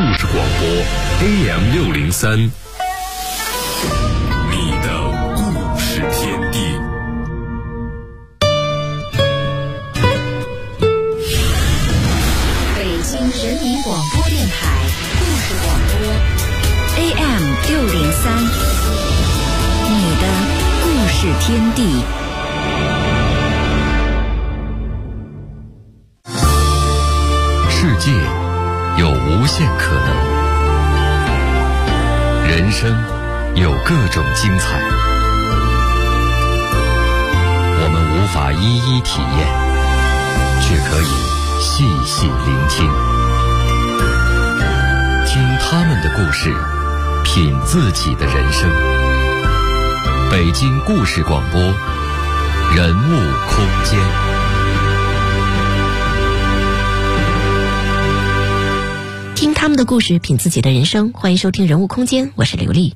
事广播 AM603， 你的故事天地。 北京人民广播电台故事广播 AM603， 你的故事天地。 世界有无限可能，人生有各种精彩，我们无法一一体验，却可以细细聆听，听他们的故事，品自己的人生。北京故事广播，人物空间。 听他们的故事，品自己的人生。欢迎收听人物空间，我是刘丽。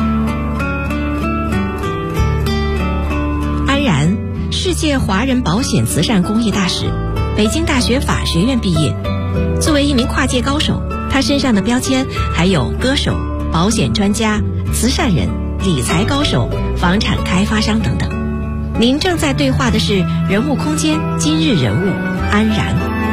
安然，世界华人保险慈善公益大使，北京大学法学院毕业。作为一名跨界高手，他身上的标签还有歌手、保险专家、慈善人、理财高手、房产开发商等等。您正在对话的是人物空间今日人物安然。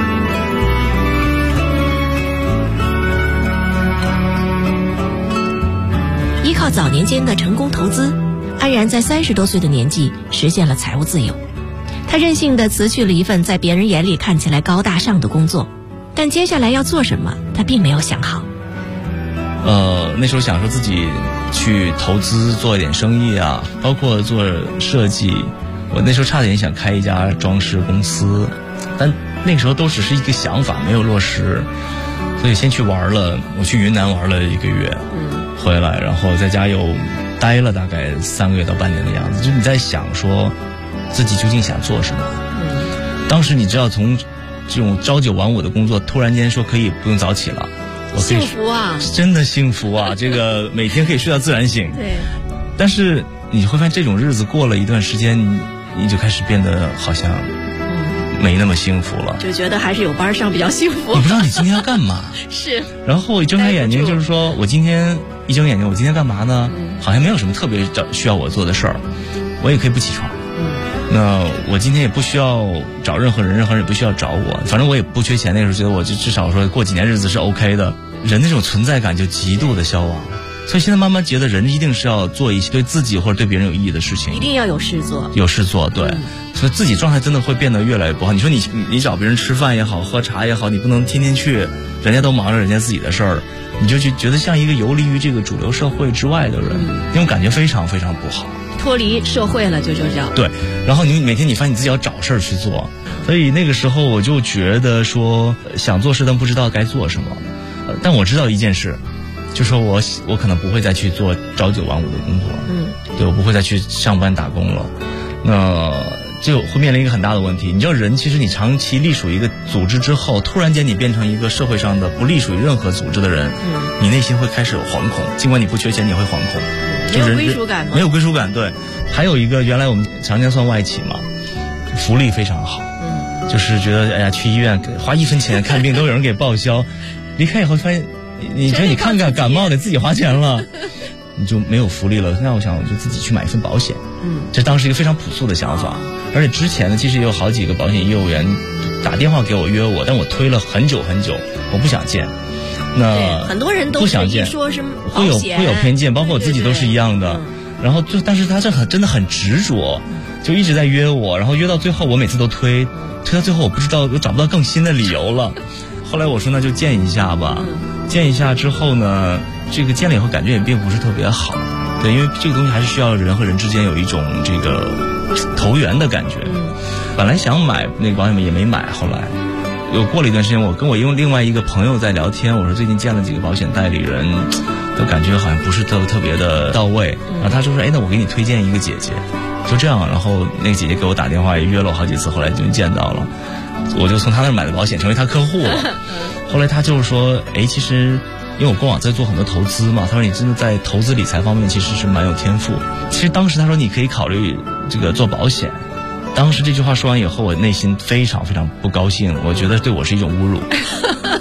依靠早年间的成功投资，安然在30多岁的年纪实现了财务自由。他任性地辞去了一份在别人眼里看起来高大上的工作，但接下来要做什么，他并没有想好。 那时候想说自己去投资做一点生意啊，包括做设计。我那时候差点想开一家装饰公司，但那个时候都只是一个想法，没有落实，所以先去玩了。我去云南玩了1个月，回来，然后在家又待了大概3个月到半年的样子。就你在想说自己究竟想做什么。当时你知道，从这种朝9晚5的工作，突然间说可以不用早起了，我可以， 幸福啊， 真的幸福啊！这个每天可以睡到自然醒。 对。 但是你会发现，这种日子过了一段时间，你就开始变得好像没那么幸福了， 就觉得还是有班上比较幸福。 你不知道你今天要干嘛。 是。 然后我一睁开眼睛，就是说我今天一睁眼睛，我今天干嘛呢？好像没有什么特别需要我做的事儿，我也可以不起床。那我今天也不需要找任何人，任何人也不需要找我，反正我也不缺钱。那个时候觉得我就至少说过几年日子是 OK 的，人那种存在感就极度的消亡。所以现在慢慢觉得人一定是要做一些对自己或者对别人有意义的事情， 一定要有事做， 有事做。对。所以自己状态真的会变得越来越不好。你说你找别人吃饭也好，喝茶也好，你不能天天去，人家都忙着人家自己的事儿，你就觉得像一个游离于这个主流社会之外的人，那种感觉非常非常不好。 脱离社会了，就这样。 对。然后你每天你发现你自己要找事儿去做，所以那个时候我就觉得说想做事但不知道该做什么。但我知道一件事，就说我可能不会再去做朝9晚5的工作。对，我不会再去上班打工了。那就会面临一个很大的问题。你知道人其实你长期隶属一个组织之后，突然间你变成一个社会上的不隶属于任何组织的人，你内心会开始有惶恐。尽管你不缺钱，你会惶恐。 没有归属感吗？ 没有归属感。对。还有一个，原来我们常年算外企嘛，福利非常好。就是觉得哎呀，去医院花1分钱看病都有人给报销，离开以后发现你觉得你看看感冒得自己花钱了，你就没有福利了。那我想我就自己去买一份保险。这当时一个非常朴素的想法。而且之前呢，其实也有好几个保险业务员打电话给我约我，但我推了很久很久，我不想见。那很多人都不想见， 说是会有偏见，包括我自己都是一样的。然后但是他真的很执着，就一直在约我，然后约到最后我每次都推到最后我找不到更新的理由了。后来我说那就见一下吧。见一下之后呢，这个见了以后感觉也并不是特别好。对，因为这个东西还是需要人和人之间有一种这个投缘的感觉。本来想买那个保险也没买，后来又过了一段时间，我跟我另外一个朋友在聊天，我说最近见了几个保险代理人，都感觉好像不是特别的到位。然后他就说那我给你推荐一个姐姐。就这样，然后那个姐姐给我打电话也约了我好几次，后来就见到了，我就从他那儿买的保险，成为他客户了。后来他就是说其实因为我过往在做很多投资嘛，他说你真的在投资理财方面其实是蛮有天赋。其实当时他说你可以考虑这个做保险。当时这句话说完以后，我内心非常非常不高兴，我觉得对我是一种侮辱。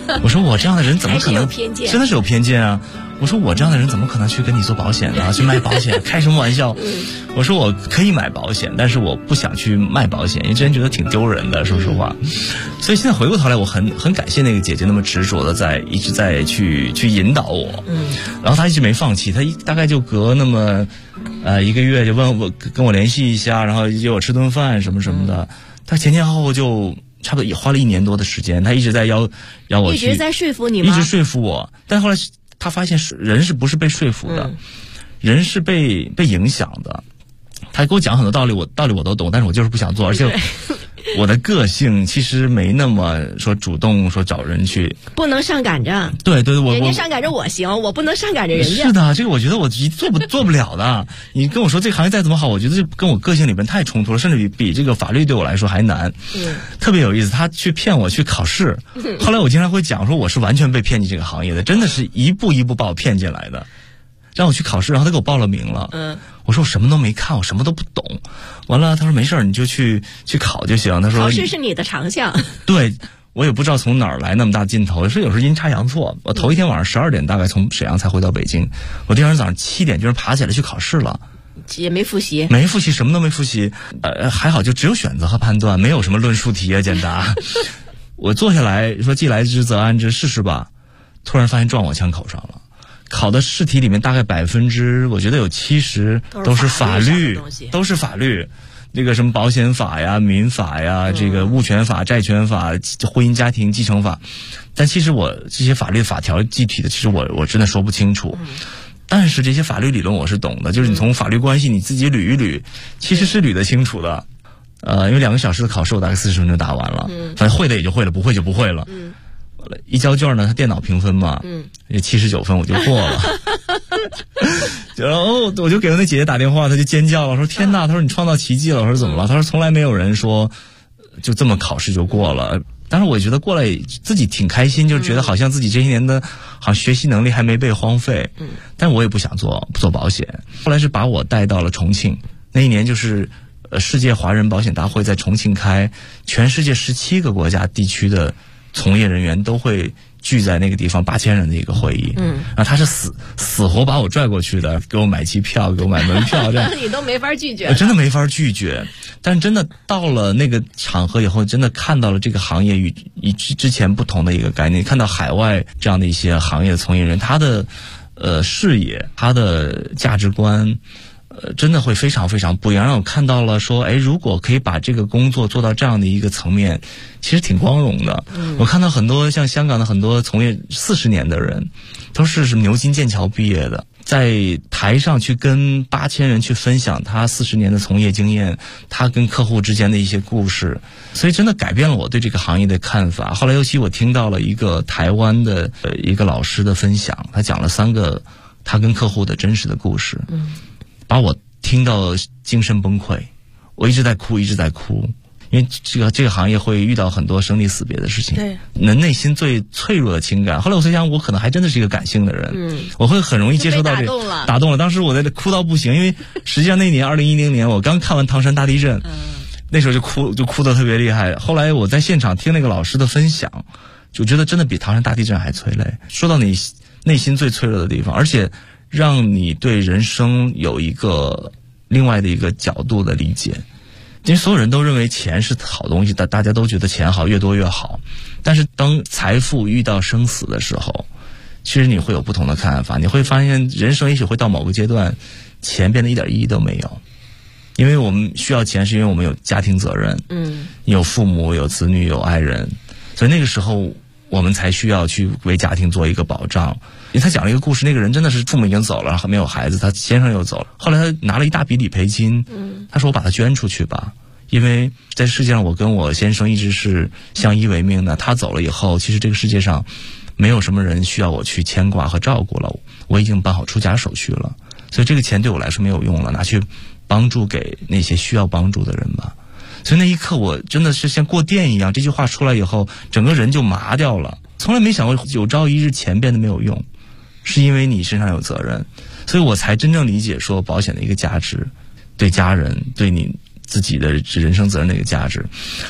我说我这样的人怎么可能？ 还是有偏见， 真的是有偏见啊！我说我这样的人怎么可能去跟你做保险呢？去卖保险，开什么玩笑？我说我可以买保险，但是我不想去卖保险，因为之前觉得挺丢人的，说实话。所以现在回过头来，我很感谢那个姐姐那么执着的一直在去引导我。然后她一直没放弃，她大概就隔那么1个月就问我跟我联系一下，然后约我吃顿饭什么什么的。她前后就差不多也花了1年多的时间，她一直在要我去， 一直在说服你吗？ 一直说服我，但后来他发现人是不是被说服的，人是被影响的。他给我讲很多道理我都懂，但是我就是不想做，而且我的个性其实没那么说主动说找人去， 不能上赶着。 对，我人家上赶着我行，我不能上赶着人家。 是的，这个我觉得我做不了的。你跟我说这个行业再怎么好，我觉得这跟我个性里面太冲突了，甚至比这个法律对我来说还难。特别有意思，他去骗我去考试，后来我经常会讲说我是完全被骗进这个行业的，真的是一步一步把我骗进来的。让我去考试，然后他给我报了名了。我说我什么都没看，我什么都不懂。完了，他说没事儿，你就去考就行。他说考试是你的长项。 对，我也不知道从哪儿来那么大劲头，是有时候阴差阳错。我头一天晚上12点大概从沈阳才回到北京，我第二天早上7点就是爬起来去考试了。 也没复习， 什么都没复习。还好就只有选择和判断，没有什么论述题啊简答。我坐下来说既来之则安之，试试吧。突然发现撞我枪口上了。考的试题里面大概我觉得有70%都是法律，都是法律。那个什么保险法呀、民法呀、这个物权法、债权法、婚姻家庭继承法，但其实我这些法律法条具体的，其实我真的说不清楚。但是这些法律理论我是懂的，就是你从法律关系你自己捋一捋，其实是捋得清楚的。因为2个小时的考试我大概40分钟答完了，反正会的也就会了，不会就不会了。一交卷呢，他电脑评分嘛，也79分我就过了。然后我就给那姐姐打电话，她就尖叫了，说天哪，她说你创造奇迹了。我说怎么了？她说从来没有人说就这么考试就过了。当时我觉得过来自己挺开心，就觉得好像自己这些年的好像学习能力还没被荒废。但我也不想做保险。后来是把我带到了重庆，那一年就是世界华人保险大会在重庆开，全世界17个国家地区的从业人员都会聚在那个地方，8000人的一个会议。然后他是死活把我拽过去的，给我买机票，给我买门票，这样你都没法拒绝， 真的没法拒绝。但真的到了那个场合以后，真的看到了这个行业与之前不同的一个概念，看到海外这样的一些行业的从业人，他的视野，他的价值观。真的会非常非常不一样，让我看到了说，如果可以把这个工作做到这样的一个层面，其实挺光荣的。我看到很多像香港的很多从业40年的人，都是什么牛津剑桥毕业的，在台上去跟8000人去分享他40年的从业经验，他跟客户之间的一些故事，所以真的改变了我对这个行业的看法。后来尤其我听到了一个台湾的一个老师的分享，他讲了3个他跟客户的真实的故事。把我听到精神崩溃，我一直在哭，因为这个行业会遇到很多生离死别的事情，对，内心最脆弱的情感。后来我才想，我可能还真的是一个感性的人，我会很容易接受到打动了。当时我在这哭到不行，因为实际上那年2010年我刚看完唐山大地震，那时候就哭得特别厉害。后来我在现场听那个老师的分享，就觉得真的比唐山大地震还催泪，说到你内心最脆弱的地方，而且让你对人生有一个另外的一个角度的理解。因为所有人都认为钱是好东西，大家都觉得钱好，越多越好。但是当财富遇到生死的时候，其实你会有不同的看法。你会发现人生也许会到某个阶段，钱变得一点意义都没有。因为我们需要钱，是因为我们有家庭责任，有父母，有子女，有爱人，所以那个时候我们才需要去为家庭做一个保障。因为他讲了一个故事，那个人真的是父母已经走了，还没有孩子，他先生又走了，后来他拿了一大笔理赔金，他说我把它捐出去吧，因为在世界上我跟我先生一直是相依为命的，他走了以后，其实这个世界上没有什么人需要我去牵挂和照顾了，我已经办好出家手续了，所以这个钱对我来说没有用了，拿去帮助给那些需要帮助的人吧。所以那一刻我真的是像过电一样，这句话出来以后，整个人就麻掉了。从来没想过有朝一日钱变得没有用，是因为你身上有责任，所以我才真正理解说保险的一个价值，对家人，对你自己的人生责任的一个价值。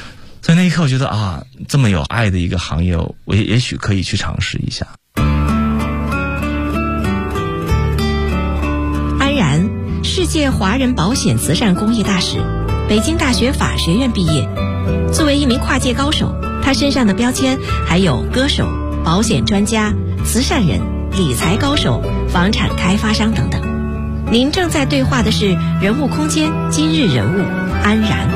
所以那一刻我觉得啊，这么有爱的一个行业，我也许可以去尝试一下。 安然，世界华人保险慈善公益大使，北京大学法学院毕业。作为一名跨界高手，他身上的标签还有歌手、保险专家、慈善人、理财高手、房产开发商等等。您正在对话的是人物空间今日人物安然。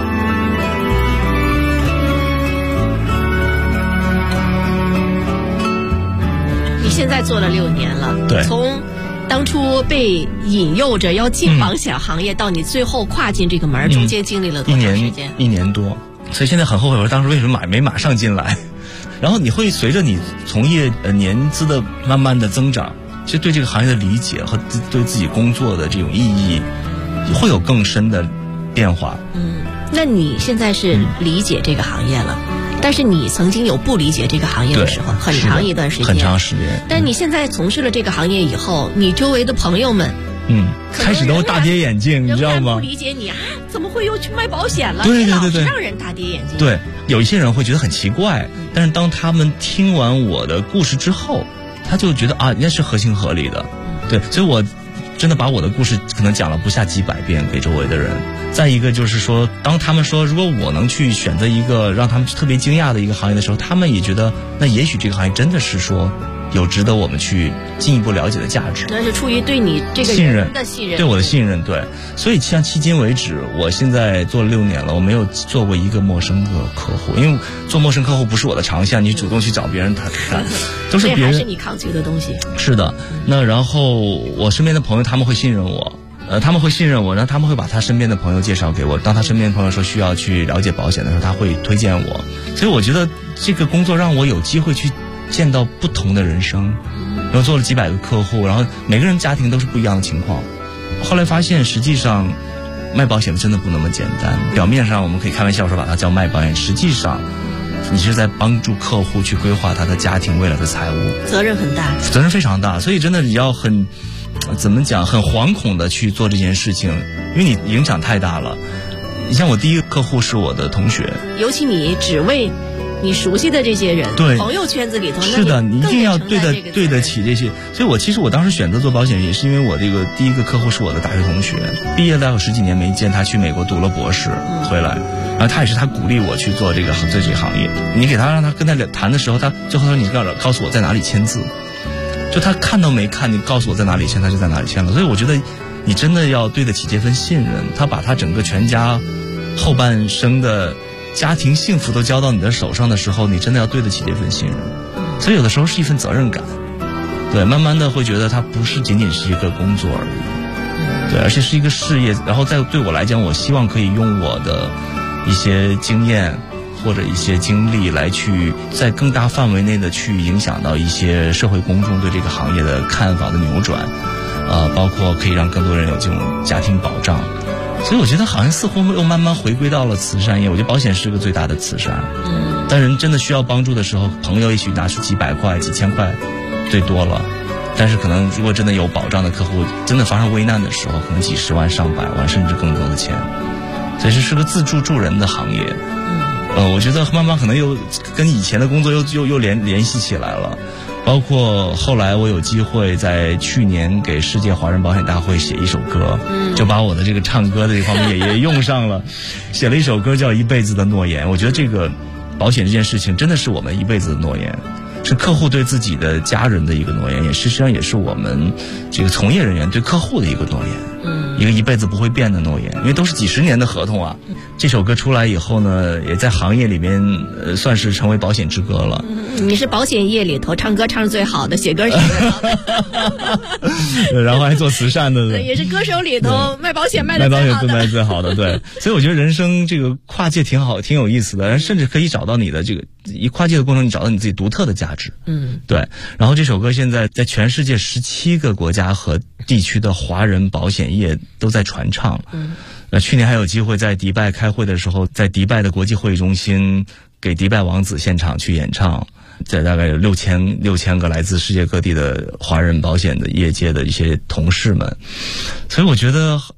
你现在做了6年了， 对， 从当初被引诱着要进保险行业，到你最后跨进这个门，中间经历了多长时间 ？1年多，所以现在很后悔，我当时为什么没马上进来。然后你会随着你从业年资的慢慢的增长，其实对这个行业的理解和对自己工作的这种意义会有更深的变化。 那你现在是理解这个行业了，但是你曾经有不理解这个行业的时候，很长一段时间， 很长时间。 但你现在从事了这个行业以后，你周围的朋友们， 开始都大跌眼镜，你知道吗？ 不理解你啊，怎么会又去卖保险了？ 对， 老是让人大跌眼镜。 对，有一些人会觉得很奇怪，但是当他们听完我的故事之后，他就觉得啊，应该是合情合理的。对，所以我真的把我的故事可能讲了不下几百遍给周围的人。再一个就是说，当他们说如果我能去选择一个让他们特别惊讶的一个行业的时候，他们也觉得那也许这个行业真的是说有值得我们去进一步了解的价值。 那是出于对你这个人的信任， 对我的信任。对，所以像迄今为止，我现在做了6年了，我没有做过一个陌生的客户，因为做陌生客户不是我的长项，你主动去找别人谈，都是别人， 这还是你抗拒的东西。 是的，那然后我身边的朋友他们会信任我。他们会信任我，然后他们会把他身边的朋友介绍给我。当他身边的朋友说需要去了解保险的时候，他会推荐我。所以我觉得这个工作让我有机会去见到不同的人生。然后做了几百个客户，然后每个人家庭都是不一样的情况。后来发现，实际上卖保险真的不那么简单。表面上我们可以开玩笑说把它叫卖保险，实际上你是在帮助客户去规划他的家庭未来的财务， 责任很大， 责任非常大。所以真的你要怎么讲，很惶恐的去做这件事情，因为你影响太大了。你像我第一个客户是我的同学， 尤其你只为你熟悉的这些人， 对， 朋友圈子里头， 是的，你一定要对得起这些。所以其实我当时选择做保险，也是因为我这个第一个客户是我的大学同学，毕业了有10几年没见，他去美国读了博士回来，然后他也是他鼓励我去做这个行业。你给他让他跟他谈的时候，他最后说你告诉我在哪里签字。就他看都没看，你告诉我在哪里签，他就在哪里签了。所以我觉得你真的要对得起这份信任。他把他整个全家后半生的家庭幸福都交到你的手上的时候，你真的要对得起这份信任。所以有的时候是一份责任感。对，慢慢的会觉得它不是仅仅是一个工作而已，对，而且是一个事业。然后对我来讲，我希望可以用我的一些经验或者一些经历来去在更大范围内的去影响到一些社会公众对这个行业的看法的扭转，包括可以让更多人有这种家庭保障。所以我觉得好像似乎又慢慢回归到了慈善业。我觉得保险是个最大的慈善。当人真的需要帮助的时候，朋友也许拿出几百块、几千块最多了，但是可能如果真的有保障的客户，真的发生危难的时候，可能几十万、上百万甚至更多的钱。所以这是个自助人的行业。我觉得慢慢可能又跟以前的工作又联系起来了。包括后来我有机会在去年给世界华人保险大会写一首歌，就把我的这个唱歌的这方面也用上了，写了一首歌叫《一辈子的诺言》。我觉得这个保险这件事情真的是我们一辈子的诺言，是客户对自己的家人的一个诺言，也实际上也是我们这个从业人员对客户的一个诺言，一个一辈子不会变的诺言，因为都是几十年的合同啊。这首歌出来以后呢，也在行业里面算是成为保险之歌了。 你是保险业里头唱歌唱最好的，写歌写最好的然后还做慈善的， 对，也是歌手里头卖保险卖最好的，对。所以我觉得人生这个跨界挺好，挺有意思的，甚至可以找到你的这个一跨界的过程，你找到你自己独特的价值。对。然后这首歌现在在全世界17个国家和地区的华人保险业都在传唱。去年还有机会在迪拜开会的时候，在迪拜的国际会议中心给迪拜王子现场去演唱，在大概有6000个来自世界各地的华人保险的业界的一些同事们。所以我觉得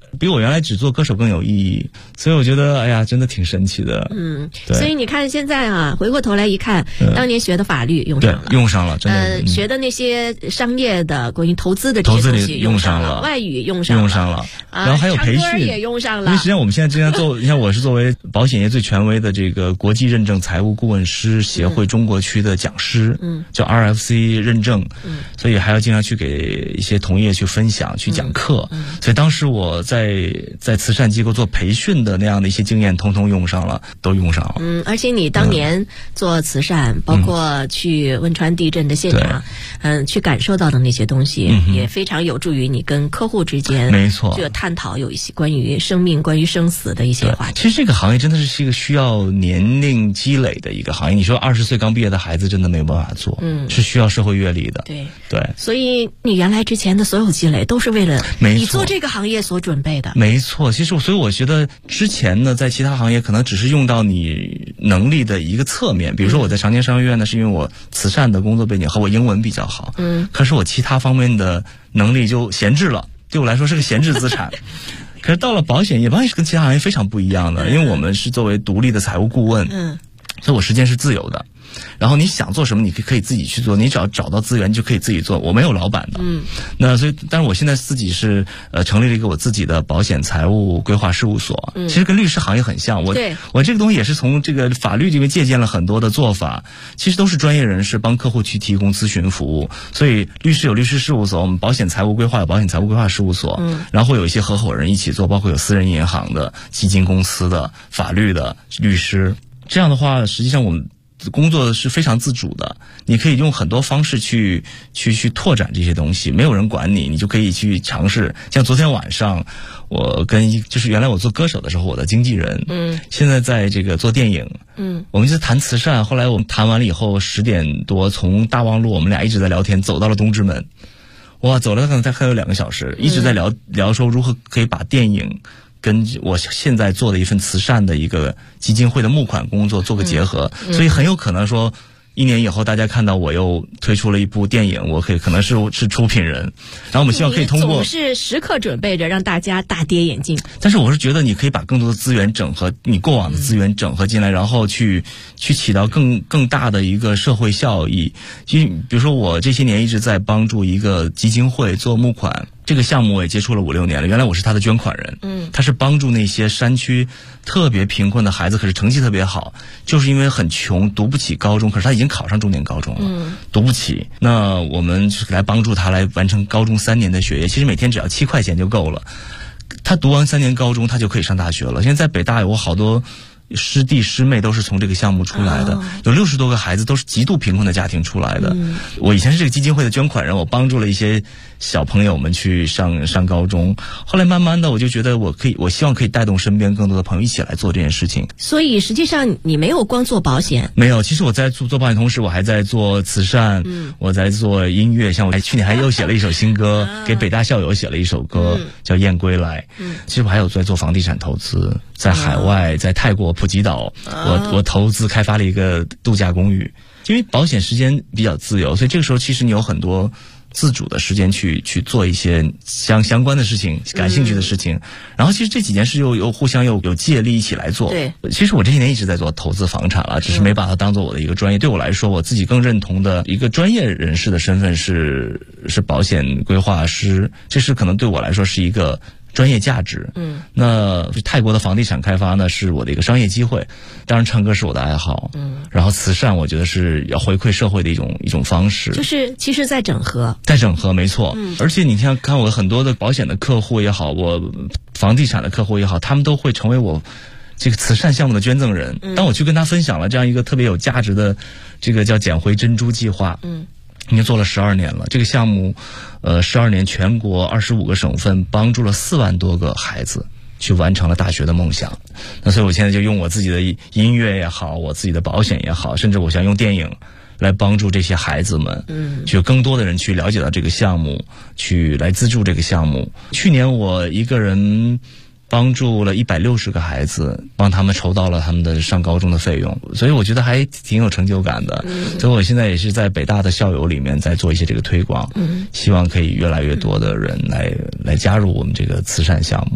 比我原来只做歌手更有意义。所以我觉得，哎呀，真的挺神奇的。对。 所以你看现在啊，回过头来一看，当年学的法律用上了， 对，用上了，真的。 学的那些商业的关于投资的这些东西用上了， 外语用上了， 然后还有培训也用上了。 因为实际上我们现在经常做，你看我是作为保险业最权威的这个国际认证财务顾问师协会中国区的讲师，叫 RFC 认证，所以还要经常去给一些同业去分享、去讲课。所以当时我在慈善机构做培训的那样的一些经验，通通用上了，都用上了。 而且你当年做慈善，包括去汶川地震的现场，去感受到的那些东西，也非常有助于你跟客户之间， 没错， 这个探讨有一些关于生命、关于生死的一些话题。 其实这个行业真的是一个需要年龄积累的一个行业。你说20岁刚毕业的孩子真的没有办法做，是需要社会阅历的。对。所以你原来之前的所有积累都是为了你做这个行业所准备的。 没错，其实所以我觉得之前呢，在其他行业可能只是用到你能力的一个侧面。比如说我在长江商学院呢，是因为我慈善的工作背景和我英文比较好，可是我其他方面的能力就闲置了，对我来说是个闲置资产。可是到了保险业，保险是跟其他行业非常不一样的，因为我们是作为独立的财务顾问，所以我时间是自由的。然后你想做什么，你可以自己去做，你只要找到资源就可以自己做。我没有老板的，那所以，但是我现在自己是成立了一个我自己的保险财务规划事务所，其实跟律师行业很像。我这个东西也是从这个法律这边借鉴了很多的做法，其实都是专业人士帮客户去提供咨询服务。所以律师有律师事务所，我们保险财务规划有保险财务规划事务所，然后会有一些合伙人一起做，包括有私人银行的、基金公司的、法律的律师。这样的话，实际上我们工作是非常自主的，你可以用很多方式去拓展这些东西，没有人管你，你就可以去尝试。像昨天晚上，我跟就是原来我做歌手的时候，我的经纪人，现在在这个做电影，我们就谈慈善。后来我们谈完了以后，10点多从大望路，我们俩一直在聊天，走到了东直门，哇，走了可能还有2个小时，一直在聊说如何可以把电影跟我现在做的一份慈善的一个基金会的募款工作做个结合，所以很有可能说1年以后大家看到我又推出了一部电影，我可能是出品人，然后我们希望可以通过， 总是时刻准备着让大家大跌眼镜。 但是我是觉得你可以把更多的资源整合，你过往的资源整合进来，然后去起到更大的一个社会效益。因为比如说我这些年一直在帮助一个基金会做募款，这个项目我也接触了5-6年了。原来我是他的捐款人，他是帮助那些山区特别贫困的孩子，可是成绩特别好，就是因为很穷，读不起高中，可是他已经考上重点高中了，读不起。那我们就是来帮助他来完成高中3年的学业，其实每天只要7块钱就够了。他读完3年高中，他就可以上大学了。现在在北大有好多师弟师妹都是从这个项目出来的，有60多个孩子都是极度贫困的家庭出来的。我以前是这个基金会的捐款人，我帮助了一些小朋友们去上高中，后来慢慢的我就觉得我希望可以带动身边更多的朋友一起来做这件事情。 所以实际上你没有光做保险， 没有，其实我在做保险同时，我还在做慈善，我在做音乐，像我去年还又写了一首新歌，给北大校友写了一首歌，叫《燕归来》。其实我还有在做房地产投资，在海外，在泰国普吉岛，我投资开发了一个度假公寓。因为保险时间比较自由，所以这个时候其实你有很多自主的时间去做一些相关的事情，感兴趣的事情。然后其实这几件事又互相有借力一起来做。 对， 其实我这些年一直在做投资房产了，只是没把它当做我的一个专业。对我来说，我自己更认同的一个专业人士的身份是保险规划师，这是可能对我来说是一个专业价值。那泰国的房地产开发呢是我的一个商业机会，当然唱歌是我的爱好。然后慈善我觉得是要回馈社会的一种方式， 就是其实在整合， 没错。而且你看我很多的保险的客户也好，我房地产的客户也好，他们都会成为我这个慈善项目的捐赠人。当我去跟他分享了这样一个特别有价值的这个叫捡回珍珠计划，已经做了12年了。这个项目12年全国25个省份帮助了4万多个孩子去完成了大学的梦想。那所以我现在就用我自己的音乐也好，我自己的保险也好，甚至我想用电影来帮助这些孩子们，就更多的人去了解到这个项目，去来资助这个项目。去年我一个人帮助了160个孩子，帮他们筹到了他们的上高中的费用，所以我觉得还挺有成就感的。所以我现在也是在北大的校友里面在做一些这个推广，希望可以越来越多的人来加入我们这个慈善项目。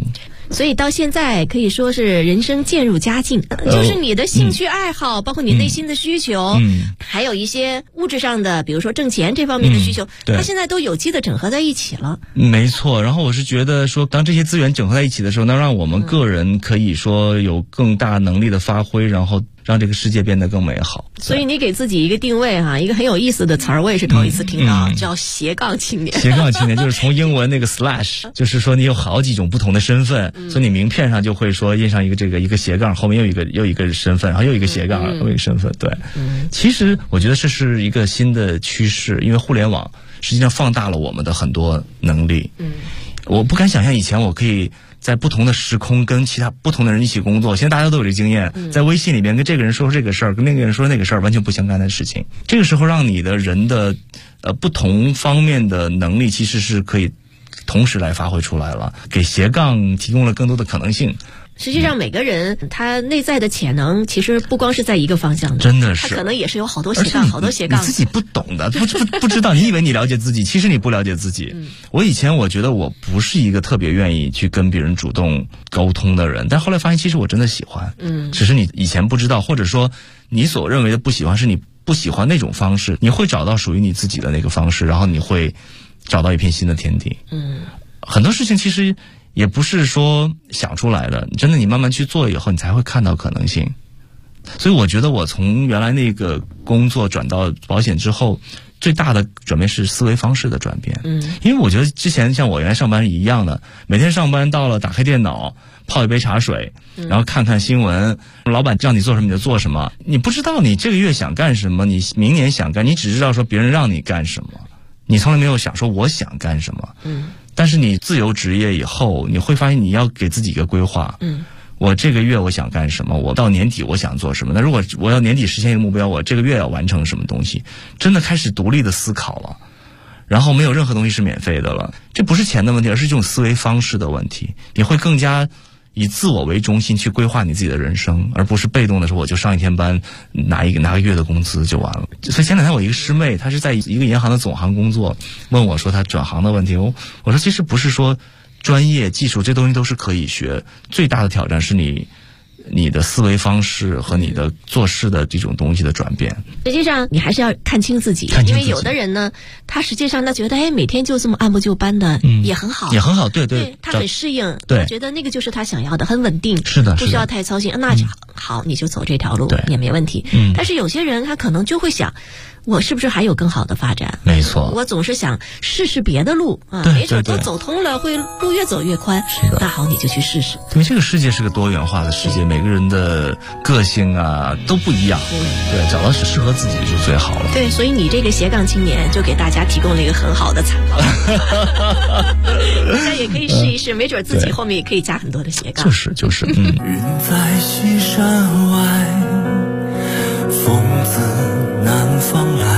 所以到现在可以说是人生渐入佳境，就是你的兴趣爱好，包括你内心的需求，还有一些物质上的，比如说挣钱这方面的需求，它现在都有机的整合在一起了。 没错。然后我是觉得说，当这些资源整合在一起的时候，能让我们个人可以说有更大能力的发挥，然后让这个世界变得更美好。 所以你给自己一个定位哈，一个很有意思的词儿，我也是头一次听到，叫斜杠青年。 斜杠青年就是从英文那个 slash， 就是说你有好几种不同的身份，所以你名片上就会说印上一个斜杠，后面又一个身份，然后又一个斜杠，又一个身份。对，其实我觉得这是一个新的趋势，因为互联网实际上放大了我们的很多能力。我不敢想象以前我可以在不同的时空跟其他不同的人一起工作，现在大家都有这个经验，在微信里边跟这个人说这个事儿，跟那个人说那个事儿，完全不相干的事情。这个时候让你的人的不同方面的能力其实是可以同时来发挥出来了，给斜杠提供了更多的可能性。 实际上每个人他内在的潜能其实不光是在一个方向的， 真的是他可能也是有好多斜杠，好多斜杠。 你自己不懂的，不知道，你以为你了解自己，其实你不了解自己。我以前我觉得我不是一个特别愿意去跟别人主动沟通的人，但后来发现其实我真的喜欢。只是你以前不知道，或者说你所认为的不喜欢是你不喜欢那种方式，你会找到属于你自己的那个方式，然后你会找到一片新的天地。很多事情其实也不是说想出来的，真的你慢慢去做以后，你才会看到可能性。所以我觉得我从原来那个工作转到保险之后，最大的转变是思维方式的转变。因为我觉得之前像我原来上班是一样的，每天上班到了打开电脑泡一杯茶水，然后看看新闻，老板让你做什么你就做什么，你不知道你这个月想干什么，你明年想干，你只知道说别人让你干什么，你从来没有想说我想干什么。但是你自由职业以后，你会发现你要给自己一个规划。我这个月我想干什么，我到年底我想做什么，那如果我要年底实现一个目标，我这个月要完成什么东西，真的开始独立的思考了，然后没有任何东西是免费的了。这不是钱的问题，而是这种思维方式的问题。你会更加以自我为中心去规划你自己的人生，而不是被动的说我就上一天班拿个月的工资就完了。所以前两天我一个师妹，她是在一个银行的总行工作，问我说她转行的问题。我说其实不是说专业技术这东西都是可以学，最大的挑战是你的思维方式和你的做事的这种东西的转变。 实际上你还是要看清自己，因为有的人呢，他实际上他觉得每天就这么按部就班的，也很好， 也很好，对， 他很适应， 对， 他觉得那个就是他想要的，很稳定， 是的， 不需要太操心。那好，你就走这条路也没问题。但是有些人他可能就会想，我是不是还有更好的发展？ 没错， 我总是想试试别的路啊，没准都走通了，会路越走越宽。那好，你就去试试。 因为这个世界是个多元化的世界，每个人的个性啊都不一样，对，找到适合自己的就最好了。 对，所以你这个斜杠青年就给大家提供了一个很好的参考，大家也可以试一试，没准自己后面也可以加很多的斜杠。 就是， 云在西山外，风自南方来，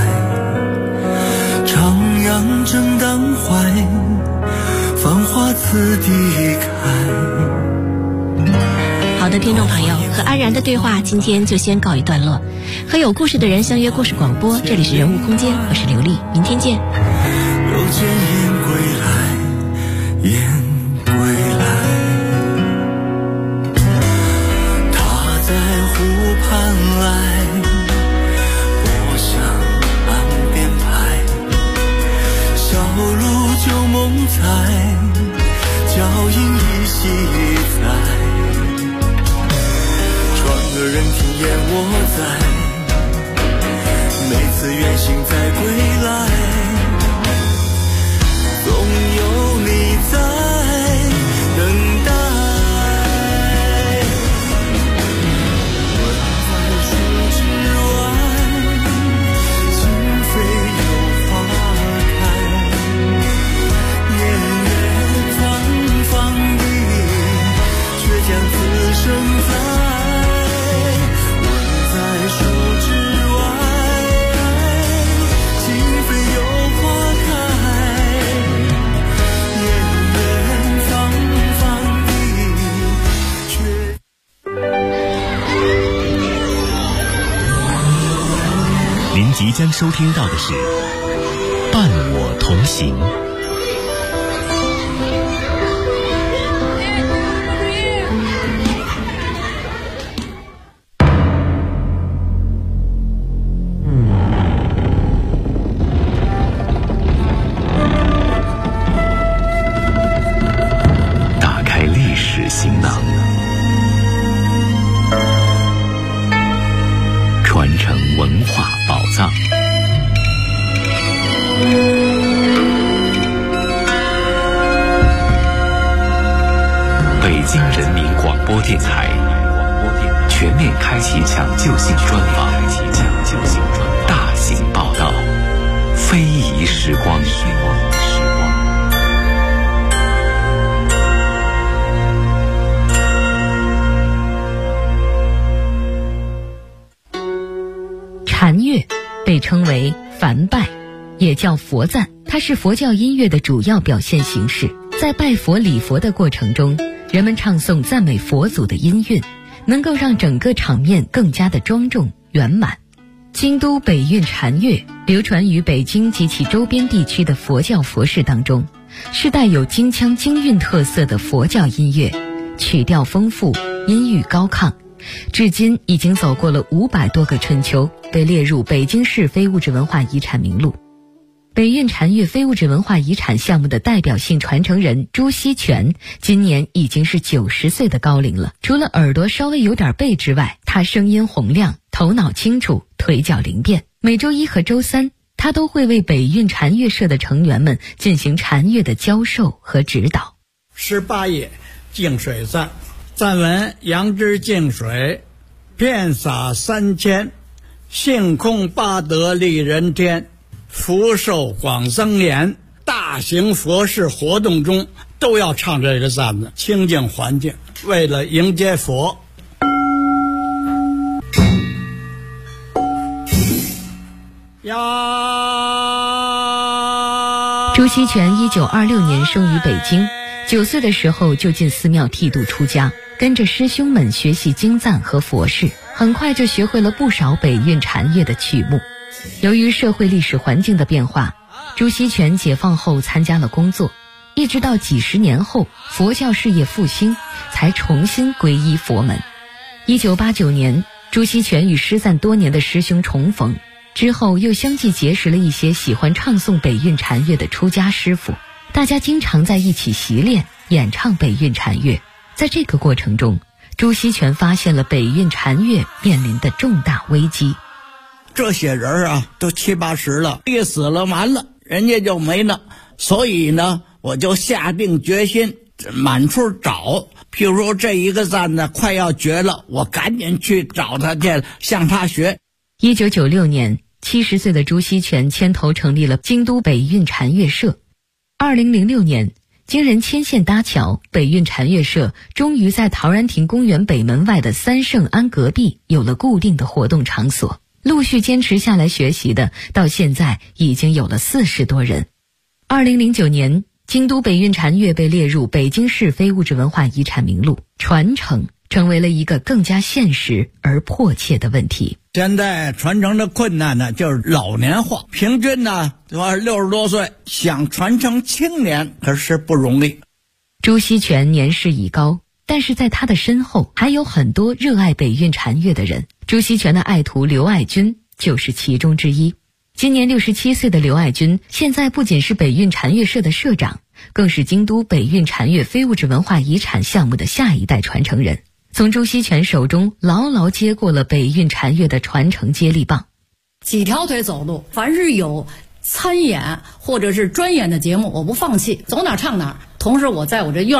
徜徉正当怀，繁花次第开。 好的，听众朋友，和安然的对话今天就先告一段落。和有故事的人相约故事广播，这里是人物空间，我是刘丽，明天见。 又见雁归来，雁归来，他在湖畔来，我向岸边排，小路旧梦在，脚印依稀在，船的人听言我在，每次远行再归来，总有你在等待。问在树之外，情非有花开，年月苍苍地，却将此生在。问在树之外，情非有花开，年月苍苍地，却。 您即将收听到的是《伴我同行》。 京人民广播电台全面开启抢救性专访，大型报道，非遗时光。 禅乐被称为梵拜，也叫佛赞，它是佛教音乐的主要表现形式。在拜佛礼佛的过程中，人们唱诵赞美佛祖的音韵，能够让整个场面更加的庄重圆满。京都北韵禅乐流传于北京及其周边地区的佛教佛事当中，是带有京腔京韵特色的佛教音乐，曲调丰富，音域高亢，至今已经走过了500多个春秋，被列入北京市非物质文化遗产名录。北韵禅乐非物质文化遗产项目的代表性传承人朱锡全今年已经是90岁的高龄了。除了耳朵稍微有点背之外，他声音洪亮，头脑清楚，腿脚灵便。每周1和周3，他都会为北韵禅乐社的成员们进行禅乐的教授和指导。 18页净水赞，赞文：杨枝净水，遍洒3千，性空八德利人天，福寿广增延。大型佛事活动中都要唱这个赞子，清净环境，为了迎接佛。 朱锡全1926年生于北京，9岁的时候就进寺庙剃度出家，跟着师兄们学习经赞和佛事，很快就学会了不少北韵禅乐的曲目。由于社会历史环境的变化，朱锡全解放后参加了工作，一直到几十年后佛教事业复兴，才重新皈依佛门。1989年，朱锡全与失散多年的师兄重逢，之后又相继结识了一些喜欢唱诵北韵禅乐的出家师傅，大家经常在一起习练演唱北韵禅乐。在这个过程中，朱锡全发现了北韵禅乐面临的重大危机。 这些人啊，都70、80了，一死了完了，人家就没了。所以呢，我就下定决心满处找。譬如说这一个赞呢快要绝了，我赶紧去找他去，向他学。 1996年，70岁的朱锡全牵头成立了京都北韵禅乐社。2006年，经人牵线搭桥，北韵禅乐社终于在陶然亭公园北门外的三圣庵隔壁有了固定的活动场所。陆续坚持下来学习的，到现在已经有了40多人。2009年，京都北韵禅乐被列入北京市非物质文化遗产名录，传承成为了一个更加现实而迫切的问题。 现在传承的困难呢，就是老年化，平均呢60多岁，想传承青年可是不容易。 朱锡全年事已高，但是在他的身后还有很多热爱北韵禅乐的人。朱锡全的爱徒刘爱军就是其中之一。今年67岁的刘爱军，现在不仅是北韵禅乐社的社长，更是京都北韵禅乐非物质文化遗产项目的下一代传承人，从朱锡全手中牢牢接过了北韵禅乐的传承接力棒。 几条腿走路，凡是有参演或者是专演的节目，我不放弃，走哪唱哪。同时我在我这院